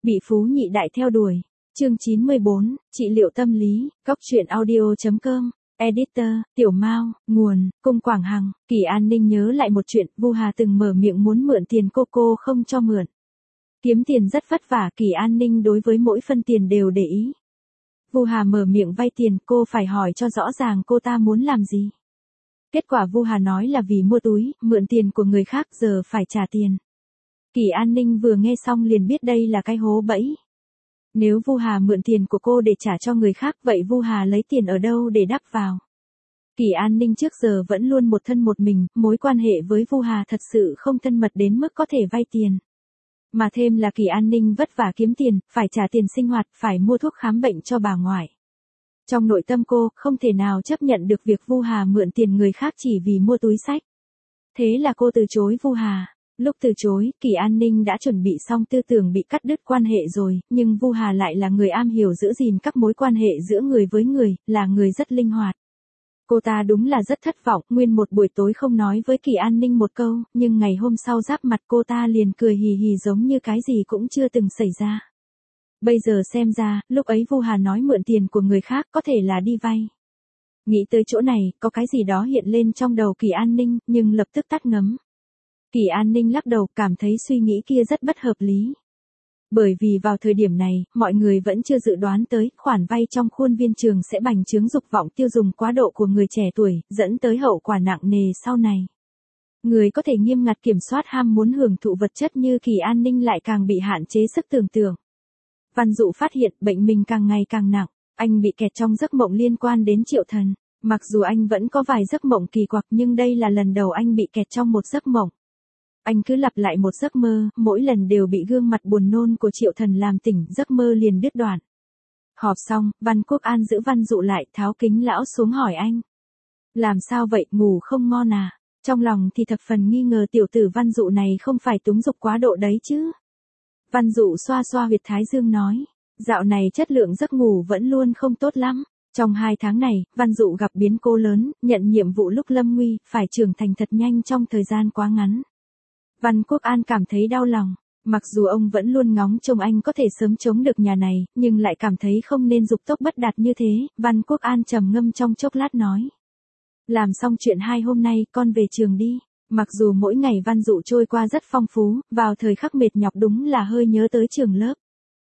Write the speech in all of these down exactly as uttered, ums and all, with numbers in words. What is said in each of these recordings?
Bị phú nhị đại theo đuổi. Chương chín mươi bốn, trị liệu tâm lý, góc truyện audio chấm com. Editor, Tiểu Mao, nguồn, Cung Quảng Hằng. Kỳ An Ninh nhớ lại một chuyện, Vu Hà từng mở miệng muốn mượn tiền cô cô không cho mượn. Kiếm tiền rất vất vả, Kỳ An Ninh đối với mỗi phân tiền đều để ý. Vu Hà mở miệng vay tiền, cô phải hỏi cho rõ ràng cô ta muốn làm gì. Kết quả Vu Hà nói là vì mua túi, mượn tiền của người khác giờ phải trả tiền. Kỳ An Ninh vừa nghe xong liền biết đây là cái hố bẫy. Nếu Vu Hà mượn tiền của cô để trả cho người khác, vậy Vu Hà lấy tiền ở đâu để đắp vào? Kỳ An Ninh trước giờ vẫn luôn một thân một mình, mối quan hệ với Vu Hà thật sự không thân mật đến mức có thể vay tiền. Mà thêm là Kỳ An Ninh vất vả kiếm tiền, phải trả tiền sinh hoạt, phải mua thuốc khám bệnh cho bà ngoại. Trong nội tâm cô, không thể nào chấp nhận được việc Vu Hà mượn tiền người khác chỉ vì mua túi xách. Thế là cô từ chối Vu Hà. Lúc từ chối, Kỳ An Ninh đã chuẩn bị xong tư tưởng bị cắt đứt quan hệ rồi, nhưng Vu Hà lại là người am hiểu giữ gìn các mối quan hệ giữa người với người, là người rất linh hoạt. Cô ta đúng là rất thất vọng, nguyên một buổi tối không nói với Kỳ An Ninh một câu, nhưng ngày hôm sau giáp mặt cô ta liền cười hì hì giống như cái gì cũng chưa từng xảy ra. Bây giờ xem ra, lúc ấy Vu Hà nói mượn tiền của người khác có thể là đi vay. Nghĩ tới chỗ này, có cái gì đó hiện lên trong đầu Kỳ An Ninh, nhưng lập tức tắt ngấm. Kỳ An Ninh lắc đầu, cảm thấy suy nghĩ kia rất bất hợp lý. Bởi vì vào thời điểm này, mọi người vẫn chưa dự đoán tới, khoản vay trong khuôn viên trường sẽ bành trướng dục vọng tiêu dùng quá độ của người trẻ tuổi, dẫn tới hậu quả nặng nề sau này. Người có thể nghiêm ngặt kiểm soát ham muốn hưởng thụ vật chất như Kỳ An Ninh lại càng bị hạn chế sức tưởng tượng. Văn Dụ phát hiện bệnh mình càng ngày càng nặng, anh bị kẹt trong giấc mộng liên quan đến Triệu Thần. Mặc dù anh vẫn có vài giấc mộng kỳ quặc nhưng đây là lần đầu anh bị kẹt trong một giấc mộng. Anh cứ lặp lại một giấc mơ, mỗi lần đều bị gương mặt buồn nôn của Triệu Thần làm tỉnh, giấc mơ liền đứt đoạn. Họp xong, Văn Quốc An giữ Văn Dụ lại, tháo kính lão xuống hỏi anh. Làm sao vậy, ngủ không ngon à? Trong lòng thì thập phần nghi ngờ tiểu tử Văn Dụ này không phải túng dục quá độ đấy chứ. Văn Dụ xoa xoa huyệt thái dương nói, dạo này chất lượng giấc ngủ vẫn luôn không tốt lắm. Trong hai tháng này, Văn Dụ gặp biến cố lớn, nhận nhiệm vụ lúc lâm nguy, phải trưởng thành thật nhanh trong thời gian quá ngắn. Văn Quốc An cảm thấy đau lòng, mặc dù ông vẫn luôn ngóng trông anh có thể sớm chống được nhà này, nhưng lại cảm thấy không nên dục tốc bất đạt như thế. Văn Quốc An trầm ngâm trong chốc lát nói. Làm xong chuyện hai hôm nay, con về trường đi. Mặc dù mỗi ngày Văn Dụ trôi qua rất phong phú, vào thời khắc mệt nhọc đúng là hơi nhớ tới trường lớp.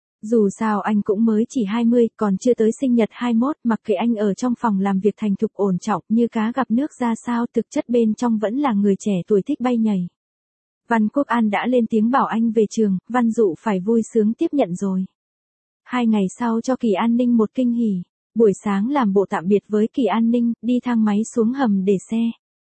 Dù sao anh cũng mới chỉ hai mươi, còn chưa tới sinh nhật hai mươi mốt, mặc kệ anh ở trong phòng làm việc thành thục ổn trọng như cá gặp nước ra sao, thực chất bên trong vẫn là người trẻ tuổi thích bay nhảy. Văn Quốc An đã lên tiếng bảo anh về trường, Văn Dụ phải vui sướng tiếp nhận rồi. Hai ngày sau cho Kỳ An Ninh một kinh hỉ, buổi sáng làm bộ tạm biệt với Kỳ An Ninh, đi thang máy xuống hầm để xe.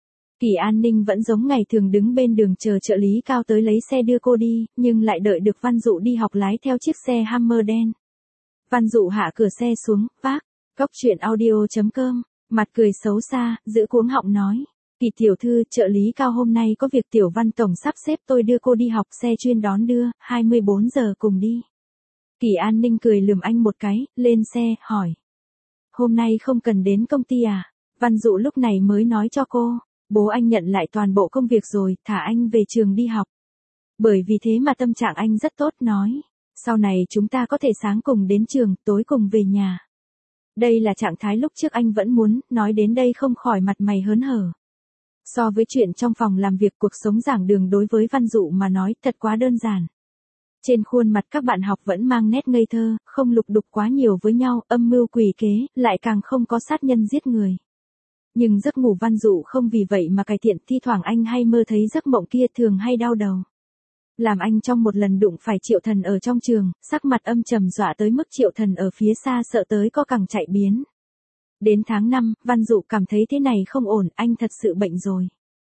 Kỳ An Ninh vẫn giống ngày thường đứng bên đường chờ trợ lý Cao tới lấy xe đưa cô đi, nhưng lại đợi được Văn Dụ đi học lái theo chiếc xe Hammer đen. Văn Dụ hạ cửa xe xuống, vác, góc truyện audio chấm com, mặt cười xấu xa, giữ cuống họng nói. Kỳ tiểu thư, trợ lý Cao hôm nay có việc tiểu Văn tổng sắp xếp tôi đưa cô đi học, xe chuyên đón đưa, hai mươi bốn giờ cùng đi. Kỳ An Ninh cười lườm anh một cái, lên xe, hỏi. Hôm nay không cần đến công ty à? Văn Dụ lúc này mới nói cho cô, bố anh nhận lại toàn bộ công việc rồi, thả anh về trường đi học. Bởi vì thế mà tâm trạng anh rất tốt, nói. Sau này chúng ta có thể sáng cùng đến trường, tối cùng về nhà. Đây là trạng thái lúc trước anh vẫn muốn, nói đến đây không khỏi mặt mày hớn hở. So với chuyện trong phòng làm việc, cuộc sống giảng đường đối với Văn Dụ mà nói thật quá đơn giản. Trên khuôn mặt các bạn học vẫn mang nét ngây thơ, không lục đục quá nhiều với nhau, âm mưu quỷ kế, lại càng không có sát nhân giết người. Nhưng giấc ngủ Văn Dụ không vì vậy mà cải thiện, thi thoảng anh hay mơ thấy giấc mộng kia thường hay đau đầu. Làm anh trong một lần đụng phải Triệu Thần ở trong trường, sắc mặt âm trầm dọa tới mức Triệu Thần ở phía xa sợ tới co cẳng chạy biến. Đến tháng năm, Văn Dụ cảm thấy thế này không ổn, anh thật sự bệnh rồi.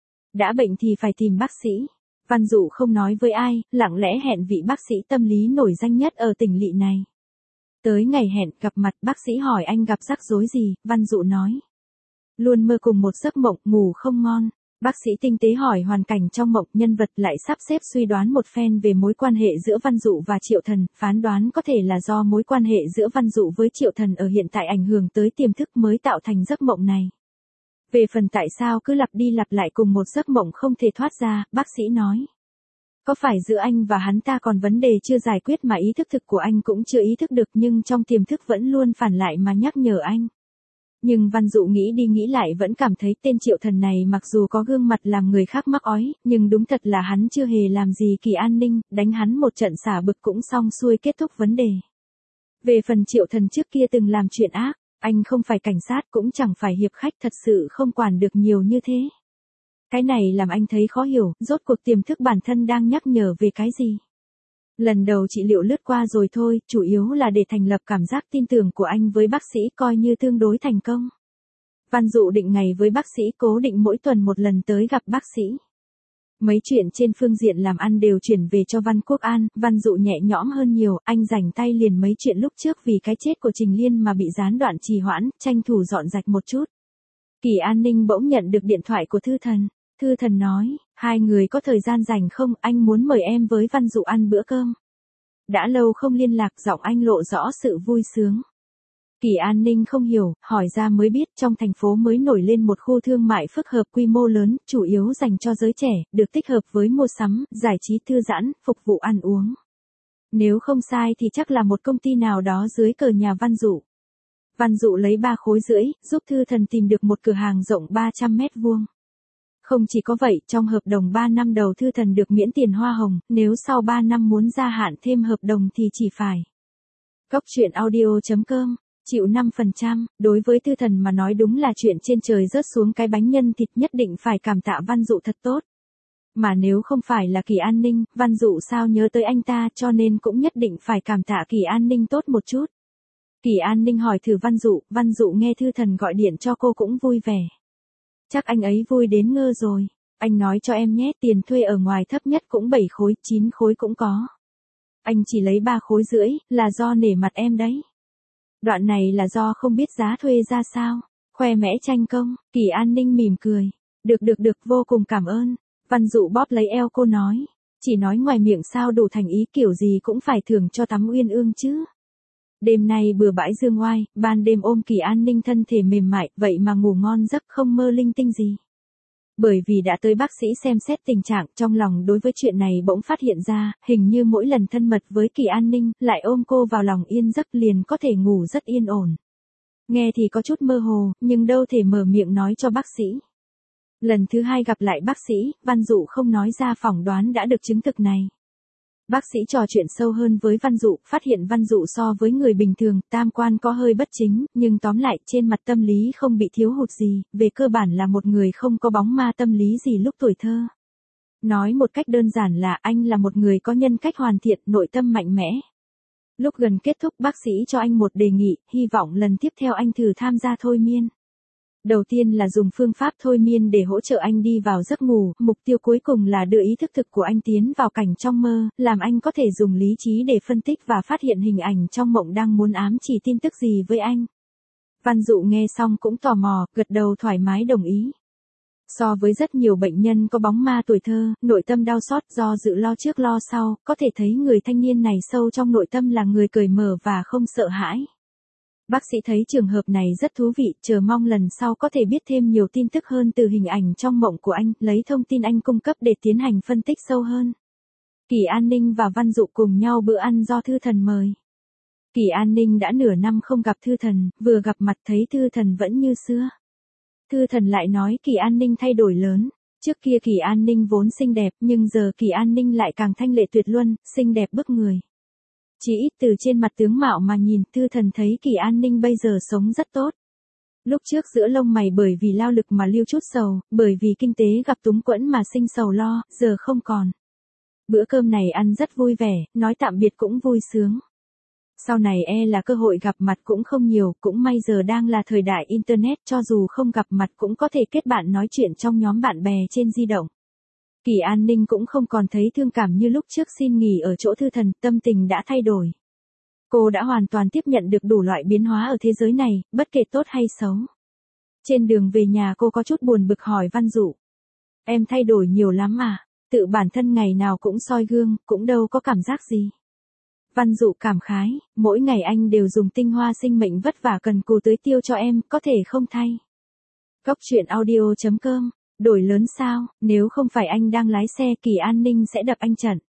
Đã bệnh thì phải tìm bác sĩ. Văn Dụ không nói với ai, lặng lẽ hẹn vị bác sĩ tâm lý nổi danh nhất ở tỉnh lỵ này. Tới ngày hẹn gặp mặt, bác sĩ hỏi anh gặp rắc rối gì, Văn Dụ nói. Luôn mơ cùng một giấc mộng, ngủ không ngon. Bác sĩ tinh tế hỏi hoàn cảnh trong mộng, nhân vật lại sắp xếp suy đoán một phen về mối quan hệ giữa Văn Dụ và Triệu Thần, phán đoán có thể là do mối quan hệ giữa Văn Dụ với Triệu Thần ở hiện tại ảnh hưởng tới tiềm thức mới tạo thành giấc mộng này. Về phần tại sao cứ lặp đi lặp lại cùng một giấc mộng không thể thoát ra, bác sĩ nói. Có phải giữa anh và hắn ta còn vấn đề chưa giải quyết mà ý thức thực của anh cũng chưa ý thức được nhưng trong tiềm thức vẫn luôn phản lại mà nhắc nhở anh. Nhưng Văn Dụ nghĩ đi nghĩ lại vẫn cảm thấy tên Triệu Thần này mặc dù có gương mặt làm người khác mắc ói, nhưng đúng thật là hắn chưa hề làm gì Kỳ An Ninh, đánh hắn một trận xả bực cũng xong xuôi kết thúc vấn đề. Về phần Triệu Thần trước kia từng làm chuyện ác, anh không phải cảnh sát cũng chẳng phải hiệp khách thật sự không quản được nhiều như thế. Cái này làm anh thấy khó hiểu, rốt cuộc tiềm thức bản thân đang nhắc nhở về cái gì. Lần đầu trị liệu lướt qua rồi thôi, chủ yếu là để thành lập cảm giác tin tưởng của anh với bác sĩ coi như tương đối thành công. Văn Dụ định ngày với bác sĩ cố định mỗi tuần một lần tới gặp bác sĩ. Mấy chuyện trên phương diện làm ăn đều chuyển về cho Văn Quốc An, Văn Dụ nhẹ nhõm hơn nhiều, anh rảnh tay liền mấy chuyện lúc trước vì cái chết của Trình Liên mà bị gián đoạn trì hoãn, tranh thủ dọn dạch một chút. Kỳ An Ninh bỗng nhận được điện thoại của Thư Thần. Thư Thần nói, hai người có thời gian rảnh không, anh muốn mời em với Văn Dụ ăn bữa cơm. Đã lâu không liên lạc, giọng anh lộ rõ sự vui sướng. Kỳ An Ninh không hiểu, hỏi ra mới biết trong thành phố mới nổi lên một khu thương mại phức hợp quy mô lớn, chủ yếu dành cho giới trẻ, được tích hợp với mua sắm, giải trí thư giãn, phục vụ ăn uống. Nếu không sai thì chắc là một công ty nào đó dưới cờ nhà Văn Dụ. Văn Dụ lấy ba khối rưỡi, giúp Thư Thần tìm được một cửa hàng rộng ba trăm mét vuông. Không chỉ có vậy, trong hợp đồng ba năm đầu Thư Thần được miễn tiền hoa hồng, nếu sau ba năm muốn gia hạn thêm hợp đồng thì chỉ phải. Góc truyện audio chấm com, chịu năm phần trăm, đối với Thư Thần mà nói đúng là chuyện trên trời rớt xuống cái bánh nhân thịt, nhất định phải cảm tạ Văn Dụ thật tốt. Mà nếu không phải là Kỳ An Ninh, Văn Dụ sao nhớ tới anh ta, cho nên cũng nhất định phải cảm tạ Kỳ An Ninh tốt một chút. Kỳ An Ninh hỏi thử Văn Dụ, Văn Dụ nghe Thư Thần gọi điện cho cô cũng vui vẻ. Chắc anh ấy vui đến ngơ rồi. Anh nói cho em nhé, tiền thuê ở ngoài thấp nhất cũng bảy khối, chín khối cũng có. Anh chỉ lấy ba khối rưỡi, là do nể mặt em đấy. Đoạn này là do không biết giá thuê ra sao. Khoe mẽ tranh công, Kỳ An Ninh mỉm cười. Được được được, vô cùng cảm ơn. Văn Dụ bóp lấy eo cô nói. Chỉ nói ngoài miệng sao đủ thành ý, kiểu gì cũng phải thưởng cho tắm uyên ương chứ. Đêm nay bừa bãi dương oai, ban đêm ôm Kỳ An Ninh thân thể mềm mại, vậy mà ngủ ngon giấc không mơ linh tinh gì. Bởi vì đã tới bác sĩ xem xét tình trạng, trong lòng đối với chuyện này bỗng phát hiện ra, hình như mỗi lần thân mật với Kỳ An Ninh, lại ôm cô vào lòng yên giấc liền có thể ngủ rất yên ổn. Nghe thì có chút mơ hồ, nhưng đâu thể mở miệng nói cho bác sĩ. Lần thứ hai gặp lại bác sĩ, Văn Dụ không nói ra phỏng đoán đã được chứng thực này. Bác sĩ trò chuyện sâu hơn với Văn Dụ, phát hiện Văn Dụ so với người bình thường, tam quan có hơi bất chính, nhưng tóm lại trên mặt tâm lý không bị thiếu hụt gì, về cơ bản là một người không có bóng ma tâm lý gì lúc tuổi thơ. Nói một cách đơn giản là anh là một người có nhân cách hoàn thiện, nội tâm mạnh mẽ. Lúc gần kết thúc bác sĩ cho anh một đề nghị, hy vọng lần tiếp theo anh thử tham gia thôi miên. Đầu tiên là dùng phương pháp thôi miên để hỗ trợ anh đi vào giấc ngủ, mục tiêu cuối cùng là đưa ý thức thực của anh tiến vào cảnh trong mơ, làm anh có thể dùng lý trí để phân tích và phát hiện hình ảnh trong mộng đang muốn ám chỉ tin tức gì với anh. Văn Dụ nghe xong cũng tò mò, gật đầu thoải mái đồng ý. So với rất nhiều bệnh nhân có bóng ma tuổi thơ, nội tâm đau xót do dự lo trước lo sau, có thể thấy người thanh niên này sâu trong nội tâm là người cởi mở và không sợ hãi. Bác sĩ thấy trường hợp này rất thú vị, chờ mong lần sau có thể biết thêm nhiều tin tức hơn từ hình ảnh trong mộng của anh, lấy thông tin anh cung cấp để tiến hành phân tích sâu hơn. Kỳ An Ninh và Văn Dụ cùng nhau bữa ăn do Thư Thần mời. Kỳ An Ninh đã nửa năm không gặp Thư Thần, vừa gặp mặt thấy Thư Thần vẫn như xưa. Thư Thần lại nói Kỳ An Ninh thay đổi lớn. Trước kia Kỳ An Ninh vốn xinh đẹp, nhưng giờ Kỳ An Ninh lại càng thanh lệ tuyệt luân, xinh đẹp bức người. Chỉ ít từ trên mặt tướng mạo mà nhìn, Thư Thần thấy Kỳ An Ninh bây giờ sống rất tốt. Lúc trước giữa lông mày bởi vì lao lực mà lưu chút sầu, bởi vì kinh tế gặp túng quẫn mà sinh sầu lo, giờ không còn. Bữa cơm này ăn rất vui vẻ, nói tạm biệt cũng vui sướng. Sau này e là cơ hội gặp mặt cũng không nhiều, cũng may giờ đang là thời đại Internet, cho dù không gặp mặt cũng có thể kết bạn nói chuyện trong nhóm bạn bè trên di động. Kỳ An Ninh cũng không còn thấy thương cảm như lúc trước xin nghỉ ở chỗ Thư Thần, tâm tình đã thay đổi. Cô đã hoàn toàn tiếp nhận được đủ loại biến hóa ở thế giới này, bất kể tốt hay xấu. Trên đường về nhà cô có chút buồn bực hỏi Văn Dụ. Em thay đổi nhiều lắm à, tự bản thân ngày nào cũng soi gương, cũng đâu có cảm giác gì. Văn Dụ cảm khái, mỗi ngày anh đều dùng tinh hoa sinh mệnh vất vả cần cù tưới tiêu cho em, có thể không thay. Góc truyện audio chấm com, đổi lớn sao, nếu không phải anh đang lái xe Kỳ An Ninh sẽ đập anh trận.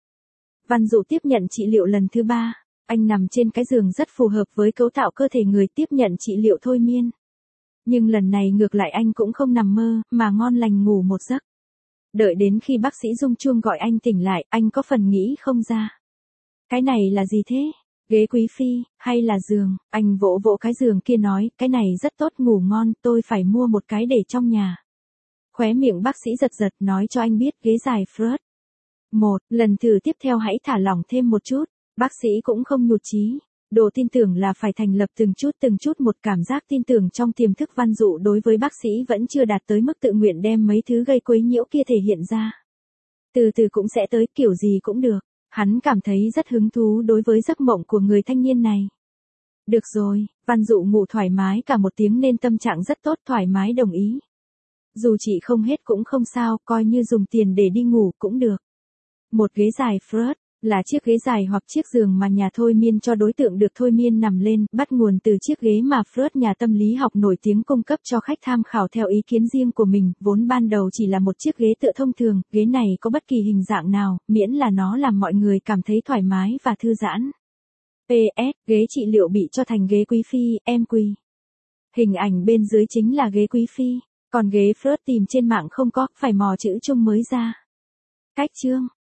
Văn Dụ tiếp nhận trị liệu lần thứ ba. Anh nằm trên cái giường rất phù hợp với cấu tạo cơ thể người tiếp nhận trị liệu thôi miên. Nhưng lần này ngược lại anh cũng không nằm mơ, mà ngon lành ngủ một giấc. Đợi đến khi bác sĩ rung chuông gọi anh tỉnh lại, anh có phần nghĩ không ra. Cái này là gì thế? Ghế quý phi, hay là giường? Anh vỗ vỗ cái giường kia nói, cái này rất tốt, ngủ ngon, tôi phải mua một cái để trong nhà. Khóe miệng bác sĩ giật giật nói cho anh biết ghế dài Freud. Một, lần thử tiếp theo hãy thả lỏng thêm một chút. Bác sĩ cũng không nhụt chí. Đồ tin tưởng là phải thành lập từng chút từng chút một cảm giác tin tưởng trong tiềm thức. Văn Dụ đối với bác sĩ vẫn chưa đạt tới mức tự nguyện đem mấy thứ gây quấy nhiễu kia thể hiện ra. Từ từ cũng sẽ tới, kiểu gì cũng được. Hắn cảm thấy rất hứng thú đối với giấc mộng của người thanh niên này. Được rồi, Văn Dụ ngủ thoải mái cả một tiếng nên tâm trạng rất tốt, thoải mái đồng ý. Dù chị không hết cũng không sao, coi như dùng tiền để đi ngủ cũng được. Một ghế dài Freud là chiếc ghế dài hoặc chiếc giường mà nhà thôi miên cho đối tượng được thôi miên nằm lên, bắt nguồn từ chiếc ghế mà Freud, nhà tâm lý học nổi tiếng, cung cấp cho khách tham khảo theo ý kiến riêng của mình, vốn ban đầu chỉ là một chiếc ghế tựa thông thường, ghế này có bất kỳ hình dạng nào, miễn là nó làm mọi người cảm thấy thoải mái và thư giãn. pê ét, ghế trị liệu bị cho thành ghế quý phi, em quy. Hình ảnh bên dưới chính là ghế quý phi, còn ghế Freud tìm trên mạng không có, phải mò chữ chung mới ra. Cách chương